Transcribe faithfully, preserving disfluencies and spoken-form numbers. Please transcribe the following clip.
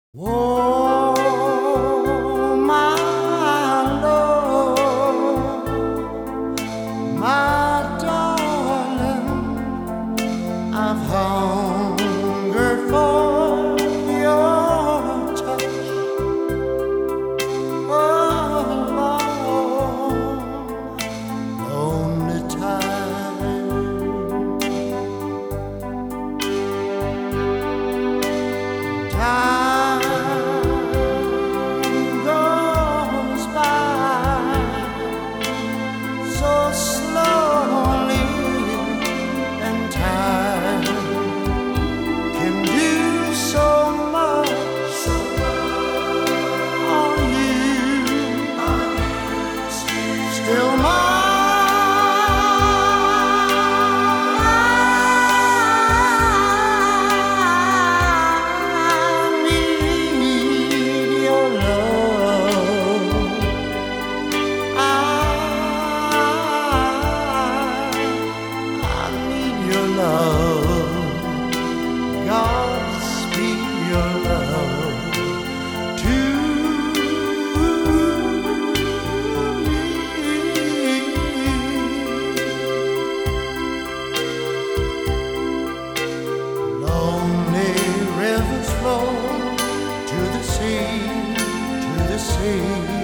Oh, my love, my darling, I've hungered for your touch a long, lonely time. Time goes by so slowly, and time can do so much on you. Still mine, need your love. I, I need your love. God speak your love to me. Lonely rivers flow to the sea, to the sea.